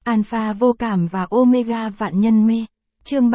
Alpha vô cảm và Omega vạn nhân mê. Chương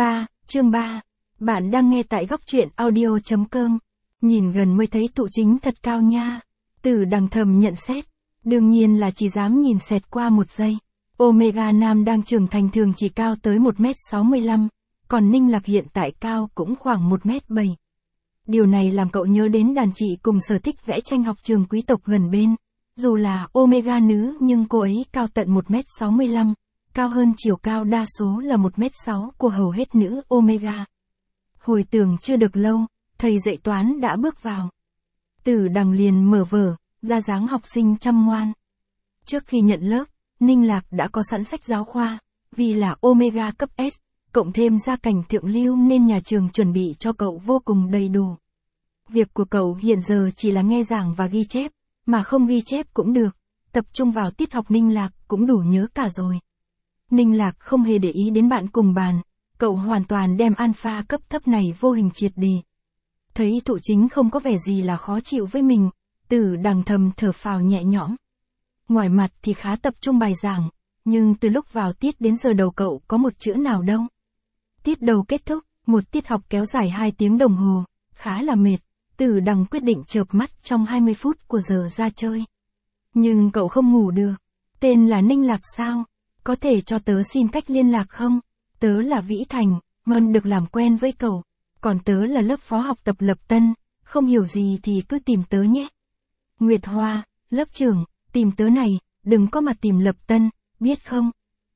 3. Bạn đang nghe tại góc truyện audio.com. Nhìn gần mới thấy tụ chính thật cao nha. Tử Đằng thầm nhận xét. Đương nhiên là chỉ dám nhìn xẹt qua một giây. Omega nam đang trưởng thành thường chỉ cao tới 1m65, còn Ninh Lạc hiện tại cao cũng khoảng 1m7. Điều này làm cậu nhớ đến đàn chị cùng sở thích vẽ tranh học trường quý tộc gần bên. Dù là Omega nữ nhưng cô ấy cao tận 1m65, cao hơn chiều cao đa số là 1m6 của hầu hết nữ Omega. Hồi tưởng chưa được lâu, thầy dạy toán đã bước vào. Tử Đằng liền mở vở, ra dáng học sinh chăm ngoan. Trước khi nhận lớp, Ninh Lạc đã có sẵn sách giáo khoa, vì là Omega cấp S, cộng thêm gia cảnh thượng lưu nên nhà trường chuẩn bị cho cậu vô cùng đầy đủ. Việc của cậu hiện giờ chỉ là nghe giảng và ghi chép, mà không ghi chép cũng được, tập trung vào tiết học Ninh Lạc cũng đủ nhớ cả rồi. Ninh Lạc không hề để ý đến bạn cùng bàn, cậu hoàn toàn đem alpha cấp thấp này vô hình triệt đề. Thấy thụ chính không có vẻ gì là khó chịu với mình, Tử Đằng thầm thở phào nhẹ nhõm. Ngoài mặt thì khá tập trung bài giảng, nhưng từ lúc vào tiết đến giờ đầu cậu có một chữ nào đâu. Tiết đầu kết thúc, một tiết học kéo dài 2 tiếng đồng hồ, khá là mệt, Tử Đằng quyết định chợp mắt trong 20 phút của giờ ra chơi. Nhưng cậu không ngủ được. Tên là Ninh Lạc sao? Có thể cho tớ xin cách liên lạc không? Tớ là Vĩ Thành, mong được làm quen với cậu. Còn tớ là lớp phó học tập Lập Tân, không hiểu gì thì cứ tìm tớ nhé. Nguyệt Hoa, lớp trưởng, tìm tớ này, đừng có mà tìm Lập Tân, biết không?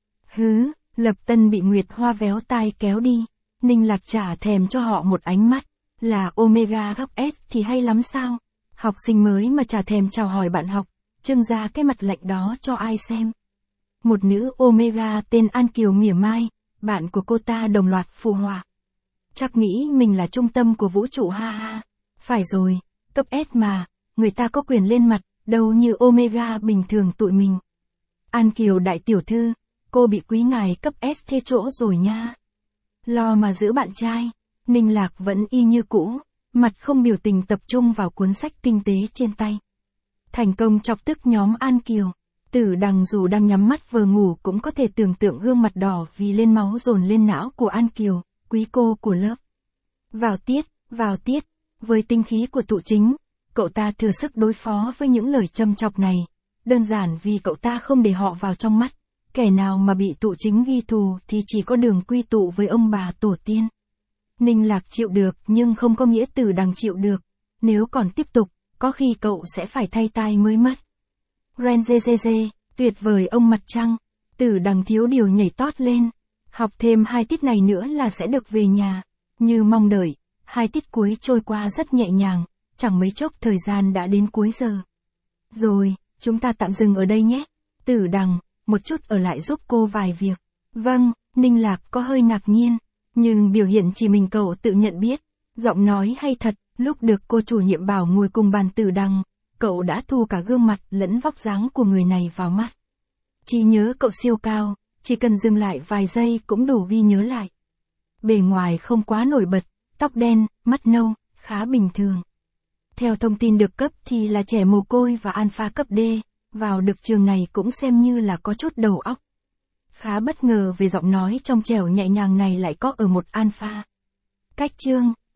Hứ, Lập Tân bị Nguyệt Hoa véo tai kéo đi. Ninh Lạc trả thèm cho họ một ánh mắt. Là Omega góc S thì hay lắm sao? Học sinh mới mà chả thèm chào hỏi bạn học, trưng ra cái mặt lạnh đó cho ai xem. Một nữ Omega tên An Kiều mỉa mai, bạn của cô ta đồng loạt phụ họa. Chắc nghĩ mình là trung tâm của vũ trụ ha ha. Phải rồi, cấp S mà, người ta có quyền lên mặt, đâu như Omega bình thường tụi mình. An Kiều đại tiểu thư, cô bị quý ngài cấp S thê chỗ rồi nha. Lo mà giữ bạn trai. Ninh Lạc vẫn y như cũ, mặt không biểu tình tập trung vào cuốn sách kinh tế trên tay. Thành công chọc tức nhóm An Kiều. Tử Đằng dù đang nhắm mắt vừa ngủ cũng có thể tưởng tượng gương mặt đỏ vì lên máu dồn lên não của An Kiều, quý cô của lớp. Vào tiết, với tinh khí của tụ chính, cậu ta thừa sức đối phó với những lời châm chọc này, đơn giản vì cậu ta không để họ vào trong mắt, kẻ nào mà bị tụ chính ghi thù thì chỉ có đường quy tụ với ông bà tổ tiên. Ninh Lạc chịu được nhưng không có nghĩa Tử Đằng chịu được, nếu còn tiếp tục, có khi cậu sẽ phải thay tai mới mất. Renzezeze, tuyệt vời ông mặt trăng, Tử Đằng thiếu điều nhảy tót lên, học thêm 2 tiết này nữa là sẽ được về nhà, như mong đợi, 2 tiết cuối trôi qua rất nhẹ nhàng, chẳng mấy chốc thời gian đã đến cuối giờ. Rồi, chúng ta tạm dừng ở đây nhé, Tử Đằng, một chút ở lại giúp cô vài việc. Vâng, Ninh Lạc có hơi ngạc nhiên. Nhưng biểu hiện chỉ mình cậu tự nhận biết, giọng nói hay thật, lúc được cô chủ nhiệm bảo ngồi cùng bàn Tử Đằng, cậu đã thu cả gương mặt lẫn vóc dáng của người này vào mắt. Trí nhớ cậu siêu cao, chỉ cần dừng lại vài giây cũng đủ ghi nhớ lại. Bề ngoài không quá nổi bật, tóc đen, mắt nâu, khá bình thường. Theo thông tin được cấp thì là trẻ mồ côi và alpha cấp D, vào được trường này cũng xem như là có chút đầu óc. Khá bất ngờ về giọng nói trong trẻo nhẹ nhàng này lại có ở một alpha. Cách chương,